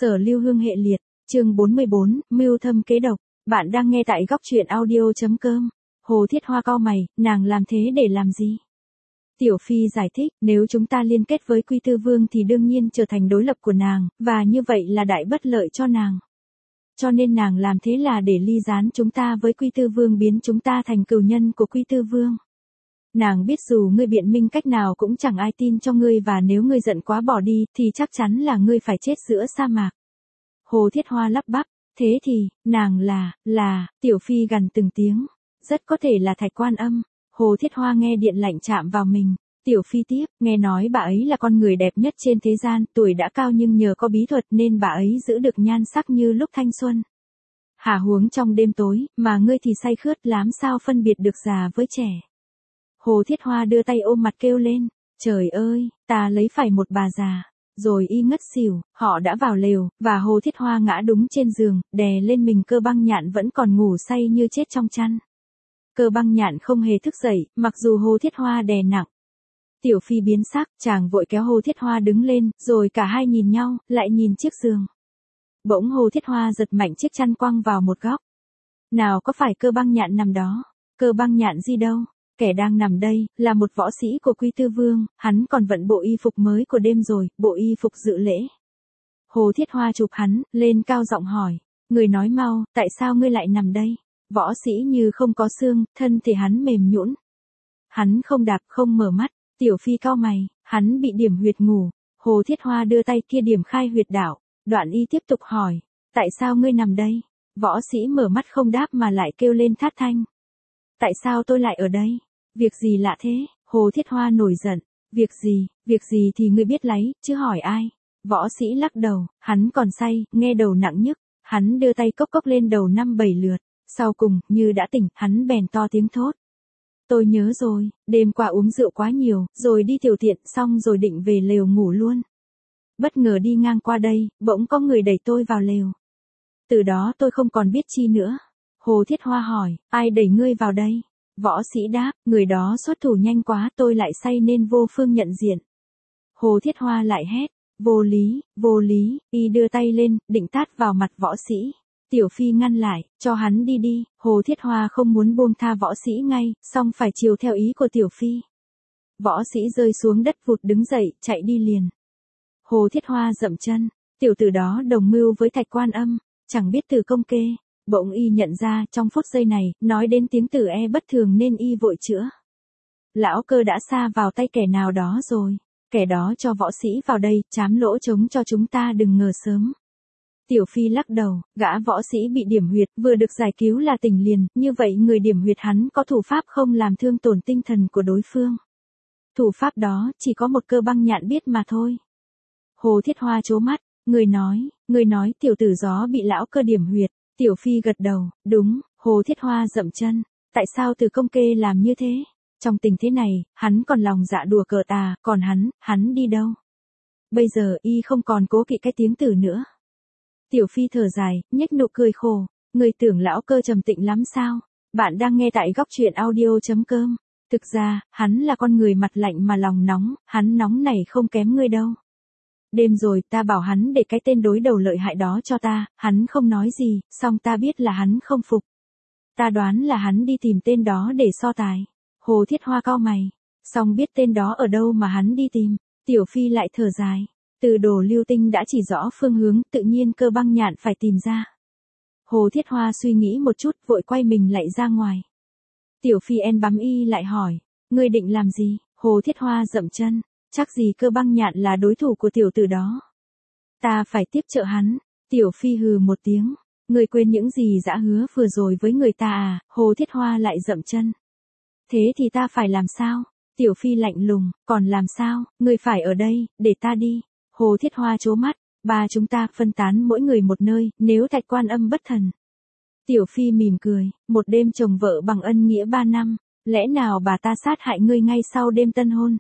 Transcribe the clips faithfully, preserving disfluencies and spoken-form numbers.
Sở Lưu Hương hệ liệt, chương bốn mươi bốn, mưu thâm kế độc. Bạn đang nghe tại góc truyện audio.com. Hồ Thiết Hoa cau mày, nàng làm thế để làm gì? Tiểu Phi giải thích, nếu chúng ta liên kết với Quy Tư Vương thì đương nhiên trở thành đối lập của nàng, và như vậy là đại bất lợi cho nàng. Cho nên nàng làm thế là để ly gián chúng ta với Quy Tư Vương, biến chúng ta thành cừu nhân của Quy Tư Vương. Nàng biết dù ngươi biện minh cách nào cũng chẳng ai tin cho ngươi, và nếu ngươi giận quá bỏ đi thì chắc chắn là ngươi phải chết giữa sa mạc. Hồ Thiết Hoa lắp bắp, thế thì, nàng là, là, Tiểu Phi gằn từng tiếng, rất có thể là Thạch Quan Âm. Hồ Thiết Hoa nghe điện lạnh chạm vào mình. Tiểu Phi tiếp, nghe nói bà ấy là con người đẹp nhất trên thế gian, tuổi đã cao nhưng nhờ có bí thuật nên bà ấy giữ được nhan sắc như lúc thanh xuân. Hả huống trong đêm tối, mà ngươi thì say khướt, làm sao phân biệt được già với trẻ. Hồ Thiết Hoa đưa tay ôm mặt kêu lên, trời ơi, ta lấy phải một bà già. Rồi y ngất xỉu, họ đã vào lều, và Hồ Thiết Hoa ngã đúng trên giường, đè lên mình Cơ Băng Nhạn vẫn còn ngủ say như chết trong chăn. Cơ Băng Nhạn không hề thức dậy, mặc dù Hồ Thiết Hoa đè nặng. Tiểu Phi biến sắc, chàng vội kéo Hồ Thiết Hoa đứng lên, rồi cả hai nhìn nhau, lại nhìn chiếc giường. Bỗng Hồ Thiết Hoa giật mạnh chiếc chăn quăng vào một góc. Nào có phải Cơ Băng Nhạn nằm đó? Cơ Băng Nhạn gì đâu? Kẻ đang nằm đây, là một võ sĩ của Quy Tư Vương, hắn còn vận bộ y phục mới của đêm rồi, bộ y phục dự lễ. Hồ Thiết Hoa chụp hắn, lên cao giọng hỏi, người nói mau, tại sao ngươi lại nằm đây? Võ sĩ như không có xương, thân thể hắn mềm nhũn. Hắn không đạp, không mở mắt. Tiểu Phi cau mày, hắn bị điểm huyệt ngủ. Hồ Thiết Hoa đưa tay kia điểm khai huyệt đạo. Đoạn y tiếp tục hỏi, tại sao ngươi nằm đây? Võ sĩ mở mắt không đáp mà lại kêu lên thát thanh. Tại sao tôi lại ở đây? Việc gì lạ thế? Hồ Thiết Hoa nổi giận. Việc gì, việc gì thì ngươi biết lấy, chứ hỏi ai? Võ sĩ lắc đầu, hắn còn say, nghe đầu nặng nhức. Hắn đưa tay cốc cốc lên đầu năm bảy lượt. Sau cùng, như đã tỉnh, hắn bèn to tiếng thốt. Tôi nhớ rồi, đêm qua uống rượu quá nhiều, rồi đi tiểu tiện, xong rồi định về lều ngủ luôn. Bất ngờ đi ngang qua đây, bỗng có người đẩy tôi vào lều. Từ đó tôi không còn biết chi nữa. Hồ Thiết Hoa hỏi, ai đẩy ngươi vào đây? Võ sĩ đáp, người đó xuất thủ nhanh quá, tôi lại say nên vô phương nhận diện. Hồ Thiết Hoa lại hét, vô lý, vô lý, y đưa tay lên, định tát vào mặt võ sĩ. Tiểu Phi ngăn lại, cho hắn đi đi. Hồ Thiết Hoa không muốn buông tha võ sĩ ngay, song phải chiều theo ý của Tiểu Phi. Võ sĩ rơi xuống đất vụt đứng dậy, chạy đi liền. Hồ Thiết Hoa dậm chân, tiểu tử đó đồng mưu với Thạch Quan Âm, chẳng biết từ công kê. Bỗng y nhận ra, trong phút giây này, nói đến tiếng tử e bất thường nên y vội chữa. Lão Cơ đã sa vào tay kẻ nào đó rồi. Kẻ đó cho võ sĩ vào đây, trám lỗ trống cho chúng ta đừng ngờ sớm. Tiểu Phi lắc đầu, gã võ sĩ bị điểm huyệt, vừa được giải cứu là tỉnh liền, như vậy người điểm huyệt hắn có thủ pháp không làm thương tổn tinh thần của đối phương. Thủ pháp đó, chỉ có một Cơ Băng Nhạn biết mà thôi. Hồ Thiết Hoa trố mắt, người nói, người nói tiểu tử gió bị lão Cơ điểm huyệt. Tiểu Phi gật đầu, đúng. Hồ Thiết Hoa dậm chân, tại sao Từ công kê làm như thế? Trong tình thế này, hắn còn lòng dạ đùa cợt à, còn hắn, hắn đi đâu? Bây giờ y không còn cố kỵ cái tiếng tử nữa. Tiểu Phi thở dài, nhếch nụ cười khổ, người tưởng lão Cơ trầm tĩnh lắm sao? Bạn đang nghe tại góc truyện audio.com. Thực ra, hắn là con người mặt lạnh mà lòng nóng, hắn nóng này không kém ngươi đâu. Đêm rồi ta bảo hắn để cái tên đối đầu lợi hại đó cho ta, hắn không nói gì, song ta biết là hắn không phục. Ta đoán là hắn đi tìm tên đó để so tài. Hồ Thiết Hoa cau mày, song biết tên đó ở đâu mà hắn đi tìm. Tiểu Phi lại thở dài. Từ đồ lưu tinh đã chỉ rõ phương hướng, tự nhiên Cơ Băng Nhạn phải tìm ra. Hồ Thiết Hoa suy nghĩ một chút, vội quay mình lại ra ngoài. Tiểu Phi en bám y lại hỏi, ngươi định làm gì? Hồ Thiết Hoa dậm chân, chắc gì Cơ Băng Nhạn là đối thủ của tiểu tử đó. Ta phải tiếp trợ hắn. Tiểu Phi hừ một tiếng, ngươi quên những gì đã hứa vừa rồi với người ta à? Hồ Thiết Hoa lại dậm chân. Thế thì ta phải làm sao? Tiểu Phi lạnh lùng, còn làm sao? Ngươi phải ở đây, để ta đi. Hồ Thiết Hoa trố mắt, ba chúng ta phân tán mỗi người một nơi, nếu Thạch Quan Âm bất thần. Tiểu Phi mỉm cười, một đêm chồng vợ bằng ân nghĩa ba năm, lẽ nào bà ta sát hại ngươi ngay sau đêm tân hôn?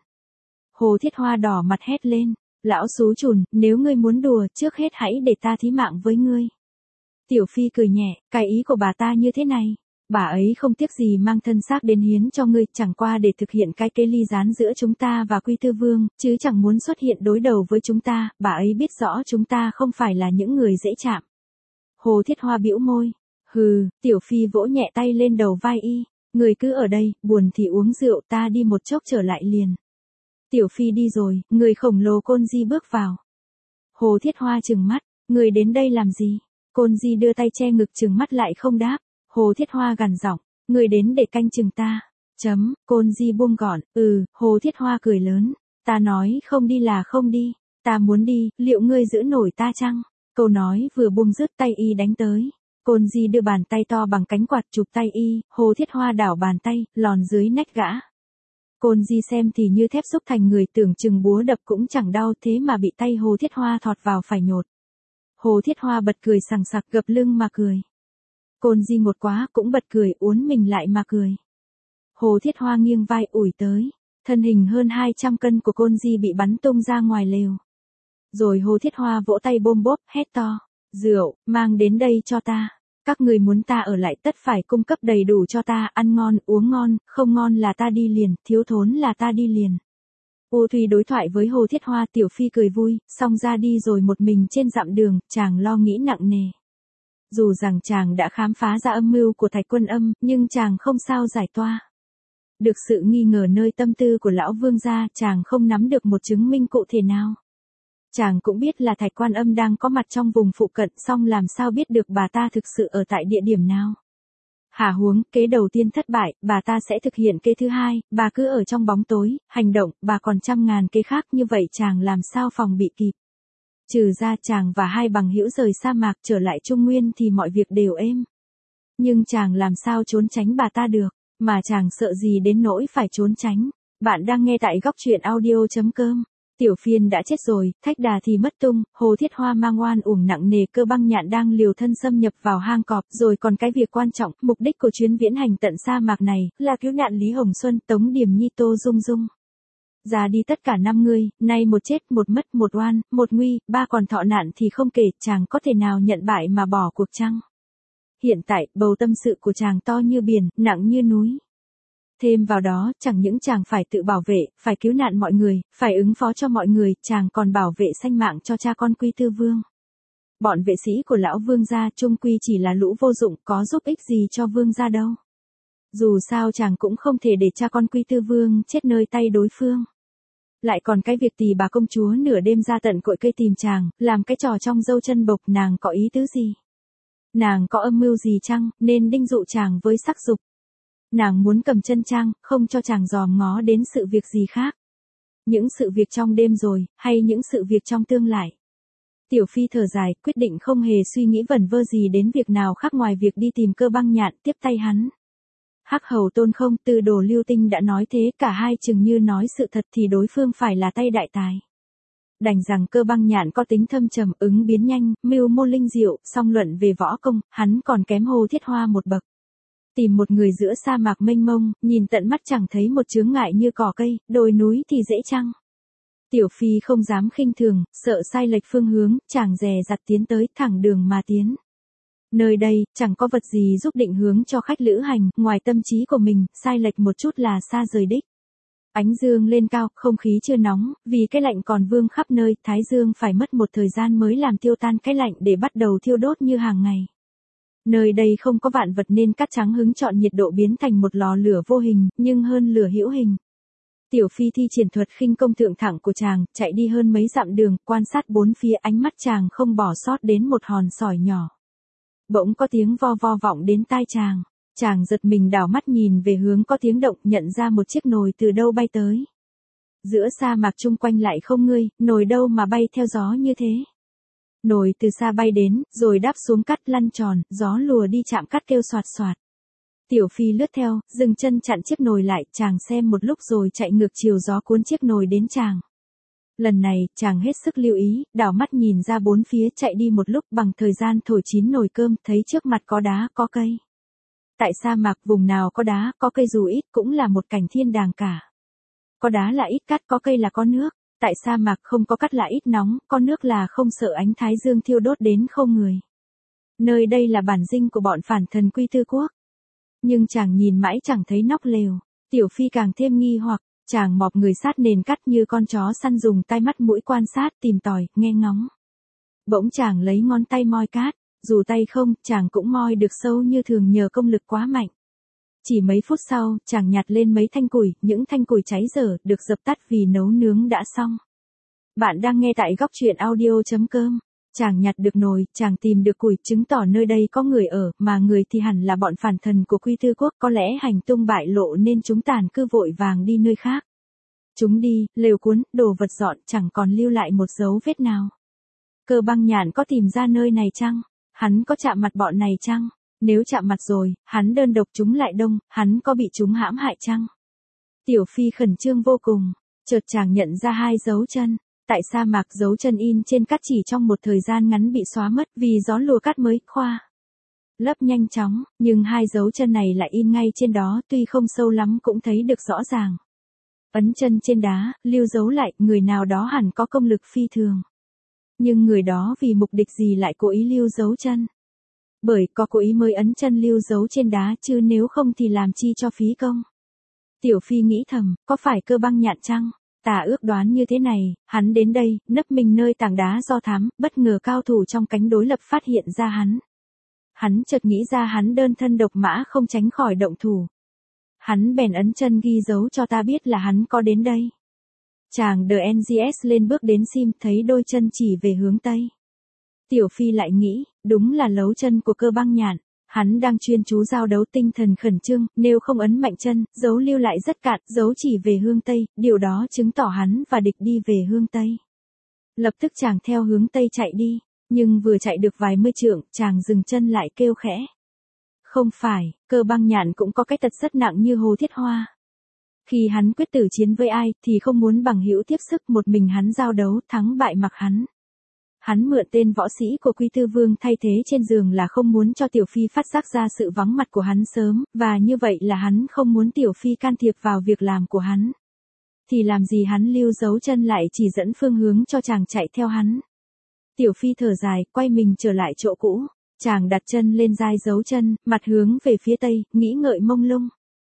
Hồ Thiết Hoa đỏ mặt hét lên, lão xú chùn, nếu ngươi muốn đùa, trước hết hãy để ta thí mạng với ngươi. Tiểu Phi cười nhẹ, cái ý của bà ta như thế này, bà ấy không tiếc gì mang thân xác đến hiến cho ngươi, chẳng qua để thực hiện cái kế ly gián giữa chúng ta và Quy Tư Vương, chứ chẳng muốn xuất hiện đối đầu với chúng ta, bà ấy biết rõ chúng ta không phải là những người dễ chạm. Hồ Thiết Hoa bĩu môi, hừ, Tiểu Phi vỗ nhẹ tay lên đầu vai y, người cứ ở đây, buồn thì uống rượu, ta đi một chốc trở lại liền. Tiểu Phi đi rồi, người khổng lồ Côn Di bước vào. Hồ Thiết Hoa trừng mắt, người đến đây làm gì? Côn Di đưa tay che ngực trừng mắt lại không đáp. Hồ Thiết Hoa gằn giọng, người đến để canh chừng ta. Chấm, Côn Di buông gọn, ừ, Hồ Thiết Hoa cười lớn. Ta nói không đi là không đi, ta muốn đi, liệu ngươi giữ nổi ta chăng? Câu nói vừa buông dứt tay y đánh tới. Côn Di đưa bàn tay to bằng cánh quạt chụp tay y, Hồ Thiết Hoa đảo bàn tay, lòn dưới nách gã. Côn Di xem thì như thép xúc thành người, tưởng chừng búa đập cũng chẳng đau, thế mà bị tay Hồ Thiết Hoa thọt vào phải nhột. Hồ Thiết Hoa bật cười sằng sặc, gập lưng mà cười. Côn Di ngột quá cũng bật cười, uốn mình lại mà cười. Hồ Thiết Hoa nghiêng vai ủi tới, thân hình hơn hai trăm cân của Côn Di bị bắn tung ra ngoài lều. Rồi Hồ Thiết Hoa vỗ tay bôm bốp, hét to, rượu, mang đến đây cho ta. Các người muốn ta ở lại tất phải cung cấp đầy đủ cho ta, ăn ngon, uống ngon, không ngon là ta đi liền, thiếu thốn là ta đi liền. U Thùy đối thoại với Hồ Thiết Hoa, Tiểu Phi cười vui, xong ra đi rồi một mình trên dặm đường, chàng lo nghĩ nặng nề. Dù rằng chàng đã khám phá ra âm mưu của Thạch Quân Âm, nhưng chàng không sao giải toa. Được sự nghi ngờ nơi tâm tư của lão vương gia, chàng không nắm được một chứng minh cụ thể nào. Chàng cũng biết là Thạch Quan Âm đang có mặt trong vùng phụ cận, song làm sao biết được bà ta thực sự ở tại địa điểm nào. Hả huống, kế đầu tiên thất bại, bà ta sẽ thực hiện kế thứ hai, bà cứ ở trong bóng tối, hành động, bà còn trăm ngàn kế khác, như vậy chàng làm sao phòng bị kịp. Trừ ra chàng và hai bằng hữu rời sa mạc trở lại Trung Nguyên thì mọi việc đều êm. Nhưng chàng làm sao trốn tránh bà ta được, mà chàng sợ gì đến nỗi phải trốn tránh. Bạn đang nghe tại góc truyện audio chấm com. Tiểu Phiên đã chết rồi, Thách Đà thì mất tung, Hồ Thiết Hoa mang oan uổng nặng nề, Cơ Băng Nhạn đang liều thân xâm nhập vào hang cọp, rồi còn cái việc quan trọng, mục đích của chuyến viễn hành tận sa mạc này, là cứu nạn Lý Hồng Xuân, Tống Điềm Nhi, Tô Dung Dung. Ra đi tất cả năm người, nay một chết, một mất, một oan, một nguy, ba còn thọ nạn thì không kể, chàng có thể nào nhận bại mà bỏ cuộc chăng? Hiện tại, bầu tâm sự của chàng to như biển, nặng như núi. Thêm vào đó, chẳng những chàng phải tự bảo vệ, phải cứu nạn mọi người, phải ứng phó cho mọi người, chàng còn bảo vệ sanh mạng cho cha con Quy Tư Vương. Bọn vệ sĩ của lão vương gia chung quy chỉ là lũ vô dụng, có giúp ích gì cho vương gia đâu. Dù sao chàng cũng không thể để cha con Quy Tư Vương chết nơi tay đối phương. Lại còn cái việc tỳ bà công chúa nửa đêm ra tận cội cây tìm chàng, làm cái trò trong dâu chân bộc, nàng có ý tứ gì? Nàng có âm mưu gì chăng, nên đinh dụ chàng với sắc dục? Nàng muốn cầm chân chăng, không cho chàng dòm ngó đến sự việc gì khác? Những sự việc trong đêm rồi, hay những sự việc trong tương lai? Tiểu Phi thở dài, quyết định không hề suy nghĩ vẩn vơ gì đến việc nào khác ngoài việc đi tìm Cơ Băng Nhạn, tiếp tay hắn. Hắc Hầu Tôn không, Tư Đồ Lưu Tinh đã nói thế, cả hai chừng như nói sự thật thì đối phương phải là tay đại tài. Đành rằng Cơ Băng Nhạn có tính thâm trầm, ứng biến nhanh, mưu mô linh diệu, song luận về võ công, hắn còn kém Hồ Thiết Hoa một bậc. Tìm một người giữa sa mạc mênh mông, nhìn tận mắt chẳng thấy một chướng ngại như cỏ cây, đồi núi thì dễ chăng? Tiểu Phi không dám khinh thường, sợ sai lệch phương hướng, chàng dè dặt tiến tới, thẳng đường mà tiến. Nơi đây, chẳng có vật gì giúp định hướng cho khách lữ hành, ngoài tâm trí của mình, sai lệch một chút là xa rời đích. Ánh dương lên cao, không khí chưa nóng, vì cái lạnh còn vương khắp nơi, thái dương phải mất một thời gian mới làm tiêu tan cái lạnh để bắt đầu thiêu đốt như hàng ngày. Nơi đây không có vạn vật nên cát trắng hứng chọn nhiệt độ biến thành một lò lửa vô hình, nhưng hơn lửa hữu hình. Tiểu Phi thi triển thuật khinh công thượng thẳng của chàng, chạy đi hơn mấy dặm đường, quan sát bốn phía, ánh mắt chàng không bỏ sót đến một hòn sỏi nhỏ. Bỗng có tiếng vo vo vọng đến tai chàng, chàng giật mình đảo mắt nhìn về hướng có tiếng động, nhận ra một chiếc nồi từ đâu bay tới. Giữa sa mạc chung quanh lại không người, nồi đâu mà bay theo gió như thế. Nồi từ xa bay đến, rồi đáp xuống cát lăn tròn, gió lùa đi chạm cát kêu xoạt xoạt. Tiểu Phi lướt theo, dừng chân chặn chiếc nồi lại, chàng xem một lúc rồi chạy ngược chiều gió cuốn chiếc nồi đến chàng. Lần này, chàng hết sức lưu ý, đảo mắt nhìn ra bốn phía, chạy đi một lúc bằng thời gian thổi chín nồi cơm, thấy trước mặt có đá, có cây. Tại sa mạc vùng nào có đá, có cây dù ít cũng là một cảnh thiên đàng cả. Có đá là ít cát, có cây là có nước. Tại sa mạc không có cát là ít nóng, có nước là không sợ ánh thái dương thiêu đốt đến không người. Nơi đây là bản dinh của bọn phản thần Quy Tư Quốc. Nhưng chàng nhìn mãi chẳng thấy nóc lều. Tiểu Phi càng thêm nghi hoặc, chàng mọp người sát nền cắt như con chó săn dùng tai mắt mũi quan sát, tìm tòi, nghe ngóng. Bỗng chàng lấy ngón tay moi cát, dù tay không, chàng cũng moi được sâu như thường nhờ công lực quá mạnh. Chỉ mấy phút sau, chàng nhặt lên mấy thanh củi, những thanh củi cháy dở, được dập tắt vì nấu nướng đã xong. Bạn đang nghe tại góc truyện audio.com. Chàng nhặt được nồi, chàng tìm được củi, chứng tỏ nơi đây có người ở, mà người thì hẳn là bọn phản thần của Quy Tư Quốc, có lẽ hành tung bại lộ nên chúng tản cư vội vàng đi nơi khác. Chúng đi, lều cuốn, đồ vật dọn, chẳng còn lưu lại một dấu vết nào. Cơ Băng Nhạn có tìm ra nơi này chăng? Hắn có chạm mặt bọn này chăng? Nếu chạm mặt rồi, hắn đơn độc chúng lại đông, hắn có bị chúng hãm hại chăng? Tiểu Phi khẩn trương vô cùng, chợt chàng nhận ra hai dấu chân. Tại sa mạc dấu chân in trên cát chỉ trong một thời gian ngắn bị xóa mất vì gió lùa cát mới khoa lấp nhanh chóng, nhưng hai dấu chân này lại in ngay trên đó, tuy không sâu lắm cũng thấy được rõ ràng. Ấn chân trên đá, lưu dấu lại, người nào đó hẳn có công lực phi thường. Nhưng người đó vì mục đích gì lại cố ý lưu dấu chân? Bởi có cố ý mới ấn chân lưu dấu trên đá, chứ nếu không thì làm chi cho phí công. Tiểu Phi nghĩ thầm, có phải Cơ Băng Nhạn chăng? Tả ước đoán như thế này, hắn đến đây, nấp mình nơi tảng đá do thám, bất ngờ cao thủ trong cánh đối lập phát hiện ra hắn. Hắn chợt nghĩ ra hắn đơn thân độc mã không tránh khỏi động thủ. Hắn bèn ấn chân ghi dấu cho ta biết là hắn có đến đây. Chàng The en giê ét lên bước đến sim, thấy đôi chân chỉ về hướng Tây. Tiểu Phi lại nghĩ, đúng là lấu chân của Cơ Băng Nhạn. Hắn đang chuyên chú giao đấu, tinh thần khẩn trương, nếu không ấn mạnh chân, dấu lưu lại rất cạn, dấu chỉ về hướng Tây, điều đó chứng tỏ hắn và địch đi về hướng Tây. Lập tức chàng theo hướng Tây chạy đi, nhưng vừa chạy được vài mươi trượng, chàng dừng chân lại kêu khẽ. Không phải, Cơ Băng Nhạn cũng có cái tật rất nặng như Hồ Thiết Hoa. Khi hắn quyết tử chiến với ai, thì không muốn bằng hữu tiếp sức, một mình hắn giao đấu, thắng bại mặc hắn. Hắn mượn tên võ sĩ của Quy Tư Vương thay thế trên giường là không muốn cho Tiểu Phi phát giác ra sự vắng mặt của hắn sớm, và như vậy là hắn không muốn Tiểu Phi can thiệp vào việc làm của hắn. Thì làm gì hắn lưu dấu chân lại chỉ dẫn phương hướng cho chàng chạy theo hắn. Tiểu Phi thở dài, quay mình trở lại chỗ cũ, chàng đặt chân lên dai dấu chân, mặt hướng về phía Tây, nghĩ ngợi mông lung.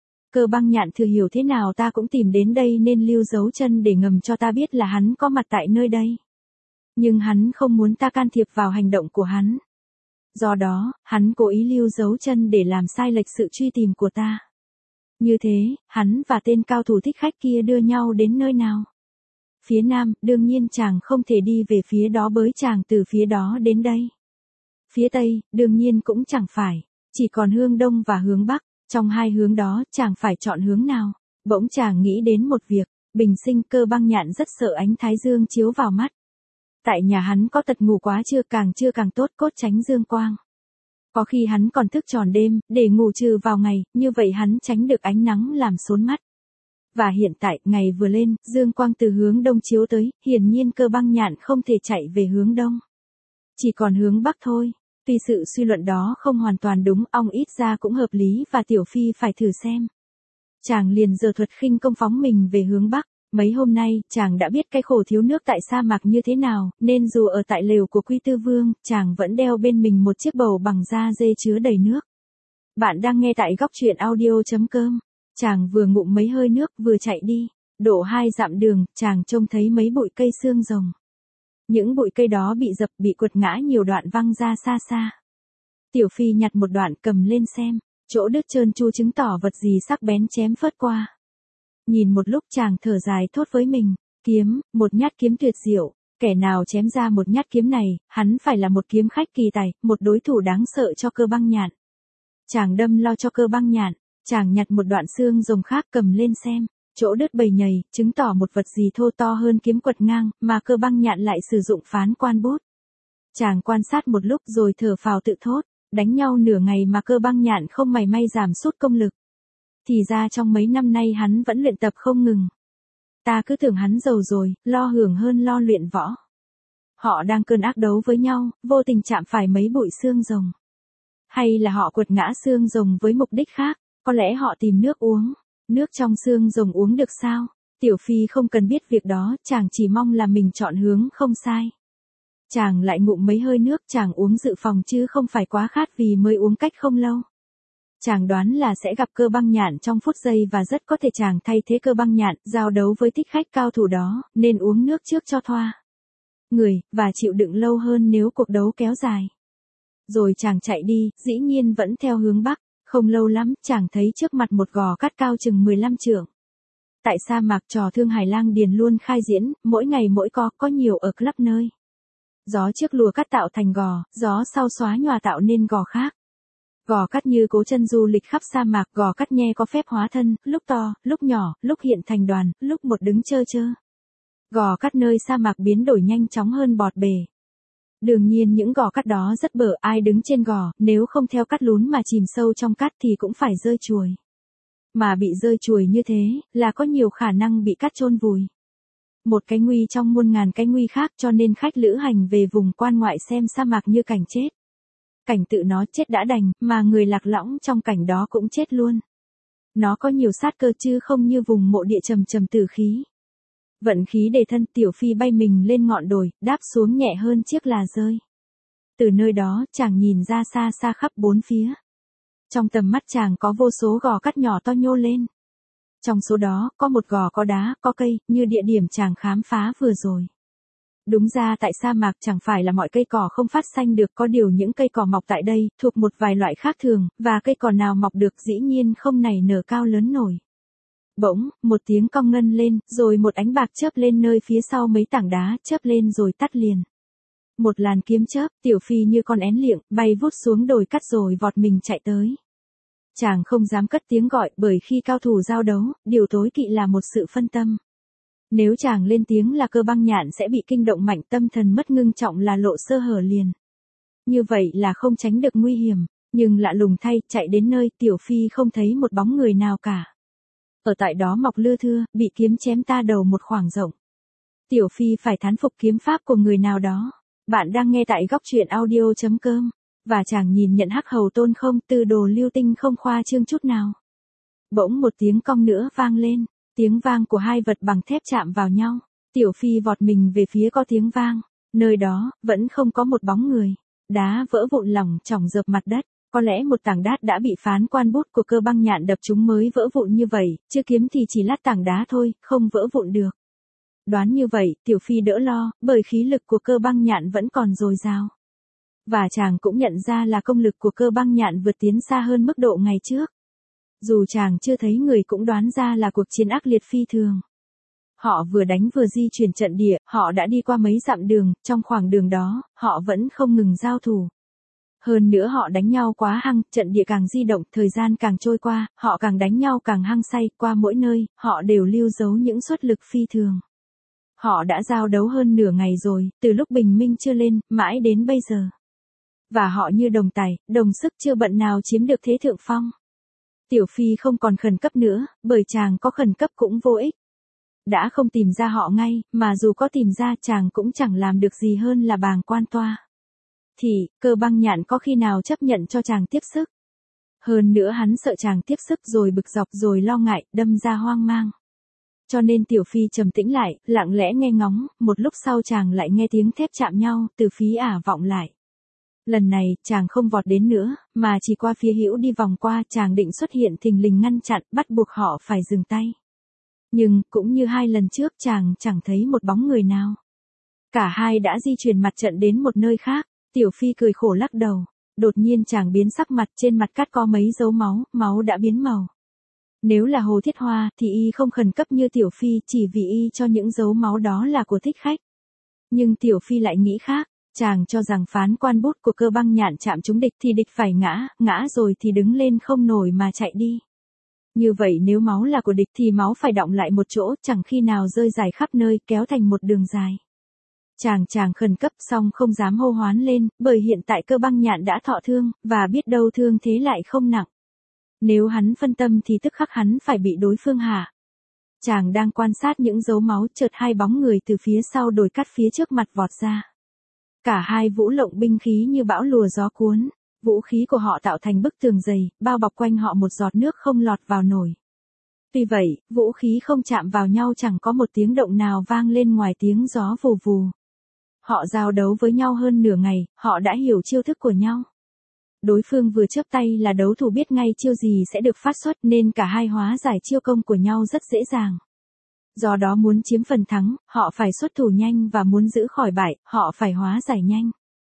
Cơ Băng Nhạn thừa hiểu thế nào ta cũng tìm đến đây nên lưu dấu chân để ngầm cho ta biết là hắn có mặt tại nơi đây. Nhưng hắn không muốn ta can thiệp vào hành động của hắn. Do đó, hắn cố ý lưu dấu chân để làm sai lệch sự truy tìm của ta. Như thế, hắn và tên cao thủ thích khách kia đưa nhau đến nơi nào? Phía Nam, đương nhiên chàng không thể đi về phía đó bới chàng từ phía đó đến đây. Phía Tây, đương nhiên cũng chẳng phải, chỉ còn hướng Đông và hướng Bắc, trong hai hướng đó chàng phải chọn hướng nào? Bỗng chàng nghĩ đến một việc, bình sinh Cơ Băng Nhạn rất sợ ánh thái dương chiếu vào mắt. Tại nhà hắn có tật ngủ quá trưa, càng trưa càng tốt, cốt tránh dương quang. Có khi hắn còn thức tròn đêm, để ngủ trừ vào ngày, như vậy hắn tránh được ánh nắng làm xốn mắt. Và hiện tại, ngày vừa lên, dương quang từ hướng Đông chiếu tới, hiển nhiên Cơ Băng Nhạn không thể chạy về hướng Đông. Chỉ còn hướng Bắc thôi. Tuy sự suy luận đó không hoàn toàn đúng, ong ít ra cũng hợp lý và Tiểu Phi phải thử xem. Chàng liền giở thuật khinh công phóng mình về hướng Bắc. Mấy hôm nay, chàng đã biết cái khổ thiếu nước tại sa mạc như thế nào, nên dù ở tại lều của Quy Tư Vương, chàng vẫn đeo bên mình một chiếc bầu bằng da dê chứa đầy nước. Bạn đang nghe tại góc truyện audio.com. Chàng vừa ngụm mấy hơi nước, vừa chạy đi. Độ hai dặm đường, chàng trông thấy mấy bụi cây xương rồng. Những bụi cây đó bị dập, bị quật ngã nhiều đoạn văng ra xa xa. Tiểu Phi nhặt một đoạn cầm lên xem, chỗ đứt trơn tru chứng tỏ vật gì sắc bén chém phớt qua. Nhìn một lúc chàng thở dài thốt với mình, kiếm, một nhát kiếm tuyệt diệu, kẻ nào chém ra một nhát kiếm này, hắn phải là một kiếm khách kỳ tài, một đối thủ đáng sợ cho Cơ Băng Nhạn. Chàng đâm lo cho Cơ Băng Nhạn, chàng nhặt một đoạn xương rồng khác cầm lên xem, chỗ đứt bầy nhầy, chứng tỏ một vật gì thô to hơn kiếm quật ngang, mà Cơ Băng Nhạn lại sử dụng phán quan bút. Chàng quan sát một lúc rồi thở phào tự thốt, đánh nhau nửa ngày mà Cơ Băng Nhạn không mảy may giảm sút công lực. Thì ra trong mấy năm nay hắn vẫn luyện tập không ngừng. Ta cứ tưởng hắn giàu rồi, lo hưởng hơn lo luyện võ. Họ đang cơn ác đấu với nhau, vô tình chạm phải mấy bụi xương rồng. Hay là họ quật ngã xương rồng với mục đích khác, có lẽ họ tìm nước uống. Nước trong xương rồng uống được sao? Tiểu Phi không cần biết việc đó, chàng chỉ mong là mình chọn hướng không sai. Chàng lại ngụm mấy hơi nước, chàng uống dự phòng chứ không phải quá khát vì mới uống cách không lâu. Chàng đoán là sẽ gặp Cơ Băng Nhạn trong phút giây và rất có thể chàng thay thế Cơ Băng Nhạn, giao đấu với thích khách cao thủ đó, nên uống nước trước cho thoa người, và chịu đựng lâu hơn nếu cuộc đấu kéo dài. Rồi chàng chạy đi, dĩ nhiên vẫn theo hướng bắc, không lâu lắm, chàng thấy trước mặt một gò cát cao chừng mười lăm trượng. Tại sa mạc trò thương Hải Lang Điền luôn khai diễn, mỗi ngày mỗi có, có nhiều ở khắp nơi. Gió trước lùa cát tạo thành gò, gió sau xóa nhòa tạo nên gò khác. Gò cát như cố chân du lịch khắp sa mạc, gò cát nhe có phép hóa thân, lúc to, lúc nhỏ, lúc hiện thành đoàn, lúc một đứng chơ chơ. Gò cát nơi sa mạc biến đổi nhanh chóng hơn bọt bể. Đương nhiên những gò cát đó rất bở, ai đứng trên gò, nếu không theo cát lún mà chìm sâu trong cát thì cũng phải rơi chuồi. Mà bị rơi chuồi như thế, là có nhiều khả năng bị cát chôn vùi. Một cái nguy trong muôn ngàn cái nguy khác, cho nên khách lữ hành về vùng quan ngoại xem sa mạc như cảnh chết. Cảnh tự nó chết đã đành, mà người lạc lõng trong cảnh đó cũng chết luôn. Nó có nhiều sát cơ chứ không như vùng mộ địa trầm trầm tử khí. Vận khí đề thân, Tiểu Phi bay mình lên ngọn đồi, đáp xuống nhẹ hơn chiếc là rơi. Từ nơi đó, chàng nhìn ra xa xa khắp bốn phía. Trong tầm mắt chàng có vô số gò cát nhỏ to nhô lên. Trong số đó, có một gò có đá, có cây, như địa điểm chàng khám phá vừa rồi. Đúng ra tại sa mạc chẳng phải là mọi cây cỏ không phát xanh được, có điều những cây cỏ mọc tại đây, thuộc một vài loại khác thường, và cây cỏ nào mọc được dĩ nhiên không nảy nở cao lớn nổi. Bỗng, một tiếng cong ngân lên, rồi một ánh bạc chớp lên nơi phía sau mấy tảng đá, chớp lên rồi tắt liền. Một làn kiếm chớp, Tiểu Phi như con én liệng, bay vút xuống đồi cát rồi vọt mình chạy tới. Chàng không dám cất tiếng gọi, bởi khi cao thủ giao đấu, điều tối kỵ là một sự phân tâm. Nếu chàng lên tiếng là Cơ Băng Nhạn sẽ bị kinh động mạnh, tâm thần mất ngưng trọng là lộ sơ hở liền. Như vậy là không tránh được nguy hiểm, nhưng lạ lùng thay, chạy đến nơi, Tiểu Phi không thấy một bóng người nào cả. Ở tại đó mọc lưa thưa, bị kiếm chém ta đầu một khoảng rộng. Tiểu Phi phải thán phục kiếm pháp của người nào đó. Bạn đang nghe tại góc truyện audio chấm com. Và chàng nhìn nhận Hắc Hầu Tôn không, tư đồ lưu tinh không khoa trương chút nào. Bỗng một tiếng cong nữa vang lên, tiếng vang của hai vật bằng thép chạm vào nhau. Tiểu Phi vọt mình về phía có tiếng vang, nơi đó, vẫn không có một bóng người. Đá vỡ vụn lỏng chỏng dợp mặt đất, có lẽ một tảng đá đã bị phán quan bút của Cơ Băng Nhạn đập chúng mới vỡ vụn như vậy, chứ kiếm thì chỉ lát tảng đá thôi, không vỡ vụn được. Đoán như vậy, Tiểu Phi đỡ lo, bởi khí lực của Cơ Băng Nhạn vẫn còn dồi dào. Và chàng cũng nhận ra là công lực của Cơ Băng Nhạn vượt tiến xa hơn mức độ ngày trước. Dù chàng chưa thấy người cũng đoán ra là cuộc chiến ác liệt phi thường. Họ vừa đánh vừa di chuyển trận địa, họ đã đi qua mấy dặm đường, trong khoảng đường đó, họ vẫn không ngừng giao thủ. Hơn nữa họ đánh nhau quá hăng, trận địa càng di động, thời gian càng trôi qua, họ càng đánh nhau càng hăng say, qua mỗi nơi, họ đều lưu giấu những suất lực phi thường. Họ đã giao đấu hơn nửa ngày rồi, từ lúc bình minh chưa lên, mãi đến bây giờ. Và họ như đồng tài, đồng sức chưa bận nào chiếm được thế thượng phong. Tiểu Phi không còn khẩn cấp nữa, bởi chàng có khẩn cấp cũng vô ích. Đã không tìm ra họ ngay, mà dù có tìm ra chàng cũng chẳng làm được gì hơn là bàng quan toa. Thì, Cơ Băng Nhạn có khi nào chấp nhận cho chàng tiếp sức. Hơn nữa hắn sợ chàng tiếp sức rồi bực dọc rồi lo ngại, đâm ra hoang mang. Cho nên Tiểu Phi trầm tĩnh lại, lặng lẽ nghe ngóng, một lúc sau chàng lại nghe tiếng thép chạm nhau, từ phía ả vọng lại. Lần này, chàng không vọt đến nữa, mà chỉ qua phía hữu đi vòng qua, chàng định xuất hiện thình lình ngăn chặn, bắt buộc họ phải dừng tay. Nhưng, cũng như hai lần trước chàng chẳng thấy một bóng người nào. Cả hai đã di chuyển mặt trận đến một nơi khác, Tiểu Phi cười khổ lắc đầu. Đột nhiên chàng biến sắc mặt, trên mặt cát có mấy dấu máu, máu đã biến màu. Nếu là Hồ Thiết Hoa, thì y không khẩn cấp như Tiểu Phi, chỉ vì y cho những dấu máu đó là của thích khách. Nhưng Tiểu Phi lại nghĩ khác, chàng cho rằng phán quan bút của Cơ Băng Nhạn chạm trúng địch thì địch phải ngã, ngã rồi thì đứng lên không nổi mà chạy đi. Như vậy nếu máu là của địch thì máu phải đọng lại một chỗ, chẳng khi nào rơi dài khắp nơi, kéo thành một đường dài. Chàng chàng khẩn cấp xong không dám hô hoán lên, bởi hiện tại Cơ Băng Nhạn đã thọ thương, và biết đâu thương thế lại không nặng. Nếu hắn phân tâm thì tức khắc hắn phải bị đối phương hạ. Chàng đang quan sát những dấu máu, chợt hai bóng người từ phía sau đồi cát phía trước mặt vọt ra. Cả hai vũ lộng binh khí như bão lùa gió cuốn, vũ khí của họ tạo thành bức tường dày, bao bọc quanh họ một giọt nước không lọt vào nổi. Tuy vậy, vũ khí không chạm vào nhau chẳng có một tiếng động nào vang lên ngoài tiếng gió vù vù. Họ giao đấu với nhau hơn nửa ngày, họ đã hiểu chiêu thức của nhau. Đối phương vừa chớp tay là đấu thủ biết ngay chiêu gì sẽ được phát xuất nên cả hai hóa giải chiêu công của nhau rất dễ dàng. Do đó muốn chiếm phần thắng, họ phải xuất thủ nhanh và muốn giữ khỏi bại, họ phải hóa giải nhanh.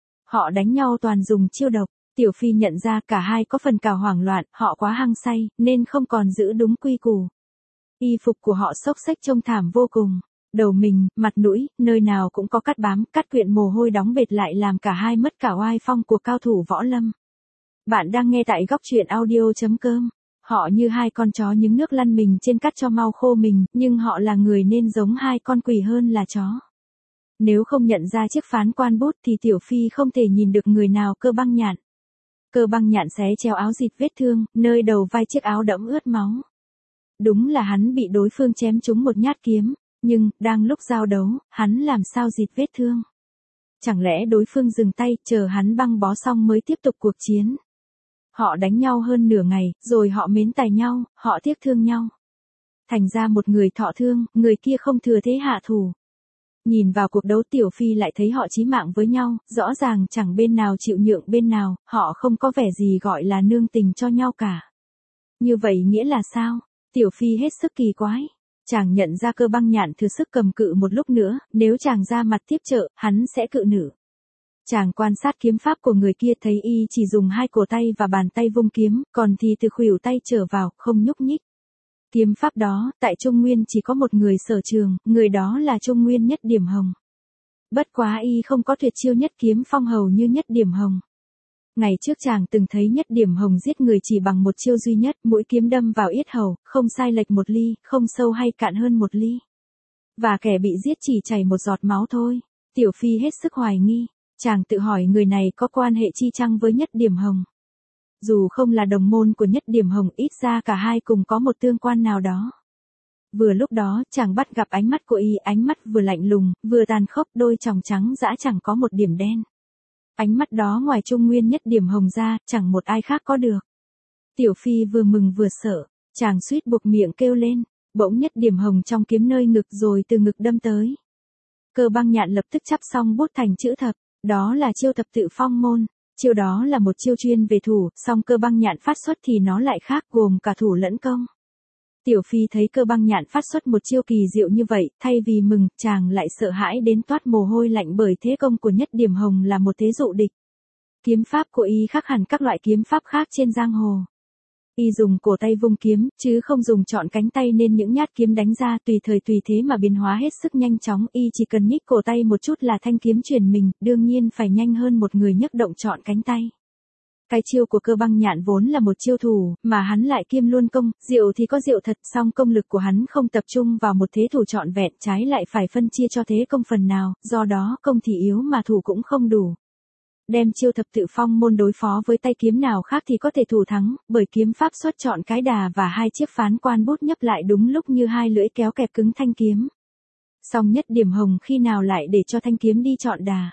Họ đánh nhau toàn dùng chiêu độc. Tiểu Phi nhận ra cả hai có phần cào hoảng loạn, họ quá hăng say, nên không còn giữ đúng quy củ. Y phục của họ xốc xếch trông thảm vô cùng. Đầu mình, mặt mũi, nơi nào cũng có cát bám, cát quyện mồ hôi đóng bệt lại làm cả hai mất cả oai phong của cao thủ võ lâm. Bạn đang nghe tại góc truyện audio chấm com. Họ như hai con chó nhúng nước lăn mình trên cát cho mau khô mình, nhưng họ là người nên giống hai con quỷ hơn là chó. Nếu không nhận ra chiếc phán quan bút thì Tiểu Phi không thể nhìn được người nào Cơ Băng Nhạn. Cơ Băng Nhạn xé treo áo dịt vết thương, nơi đầu vai chiếc áo đẫm ướt máu. Đúng là hắn bị đối phương chém trúng một nhát kiếm, nhưng, đang lúc giao đấu, hắn làm sao dịt vết thương. Chẳng lẽ đối phương dừng tay, chờ hắn băng bó xong mới tiếp tục cuộc chiến. Họ đánh nhau hơn nửa ngày, rồi họ mến tài nhau, họ tiếc thương nhau. Thành ra một người thọ thương, người kia không thừa thế hạ thủ. Nhìn vào cuộc đấu Tiểu Phi lại thấy họ chí mạng với nhau, rõ ràng chẳng bên nào chịu nhượng bên nào, họ không có vẻ gì gọi là nương tình cho nhau cả. Như vậy nghĩa là sao? Tiểu Phi hết sức kỳ quái. Chàng nhận ra Cơ Băng Nhạn thừa sức cầm cự một lúc nữa, nếu chàng ra mặt tiếp trợ, hắn sẽ cự nữ. Chàng quan sát kiếm pháp của người kia thấy y chỉ dùng hai cổ tay và bàn tay vung kiếm, còn thì từ khuỷu tay trở vào, không nhúc nhích. Kiếm pháp đó, tại Trung Nguyên chỉ có một người sở trường, người đó là Trung Nguyên Nhất Điểm Hồng. Bất quá y không có tuyệt chiêu nhất kiếm phong hầu như Nhất Điểm Hồng. Ngày trước chàng từng thấy Nhất Điểm Hồng giết người chỉ bằng một chiêu duy nhất, mũi kiếm đâm vào yết hầu, không sai lệch một ly, không sâu hay cạn hơn một ly. Và kẻ bị giết chỉ chảy một giọt máu thôi. Tiểu Phi hết sức hoài nghi, chàng tự hỏi người này có quan hệ chi chăng với Nhất Điểm Hồng. Dù không là đồng môn của Nhất Điểm Hồng, ít ra cả hai cùng có một tương quan nào đó. Vừa lúc đó, chàng bắt gặp ánh mắt của y, ánh mắt vừa lạnh lùng, vừa tàn khốc, đôi tròng trắng dã chẳng có một điểm đen. Ánh mắt đó ngoài Trung Nguyên Nhất Điểm Hồng ra, chẳng một ai khác có được. Tiểu Phi vừa mừng vừa sợ, chàng suýt buộc miệng kêu lên, bỗng Nhất Điểm Hồng trong kiếm nơi ngực rồi từ ngực đâm tới. Cơ Băng Nhạn lập tức chắp song bút thành chữ thập, đó là chiêu thập tự phong môn. Chiêu đó là một chiêu chuyên về thủ, song Cơ Băng Nhạn phát xuất thì nó lại khác, gồm cả thủ lẫn công. Tiểu Phi thấy Cơ Băng Nhạn phát xuất một chiêu kỳ diệu như vậy, thay vì mừng, chàng lại sợ hãi đến toát mồ hôi lạnh bởi thế công của Nhất Điểm Hồng là một thế dụ địch. Kiếm pháp của y khác hẳn các loại kiếm pháp khác trên giang hồ. Y dùng cổ tay vung kiếm, chứ không dùng trọn cánh tay nên những nhát kiếm đánh ra tùy thời tùy thế mà biến hóa hết sức nhanh chóng. Y chỉ cần nhích cổ tay một chút là thanh kiếm chuyển mình, đương nhiên phải nhanh hơn một người nhấc động trọn cánh tay. Cái chiêu của Cơ Băng Nhạn vốn là một chiêu thủ, mà hắn lại kiêm luôn công, diệu thì có diệu thật, song công lực của hắn không tập trung vào một thế thủ trọn vẹn, trái lại phải phân chia cho thế công phần nào, do đó công thì yếu mà thủ cũng không đủ. Đem chiêu thập tự phong môn đối phó với tay kiếm nào khác thì có thể thủ thắng, bởi kiếm pháp xuất trọn cái đà và hai chiếc phán quan bút nhấp lại đúng lúc như hai lưỡi kéo kẹp cứng thanh kiếm. Song Nhất Điểm Hồng khi nào lại để cho thanh kiếm đi trọn đà.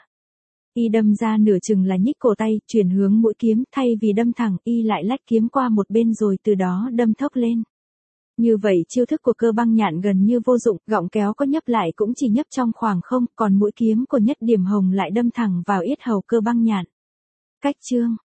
Y đâm ra nửa chừng là nhích cổ tay, chuyển hướng mũi kiếm, thay vì đâm thẳng, y lại lách kiếm qua một bên rồi từ đó đâm thốc lên. Như vậy chiêu thức của Cơ Băng Nhạn gần như vô dụng, gọng kéo có nhấp lại cũng chỉ nhấp trong khoảng không, còn mũi kiếm của Nhất Điểm Hồng lại đâm thẳng vào yết hầu Cơ Băng Nhạn. Cách chương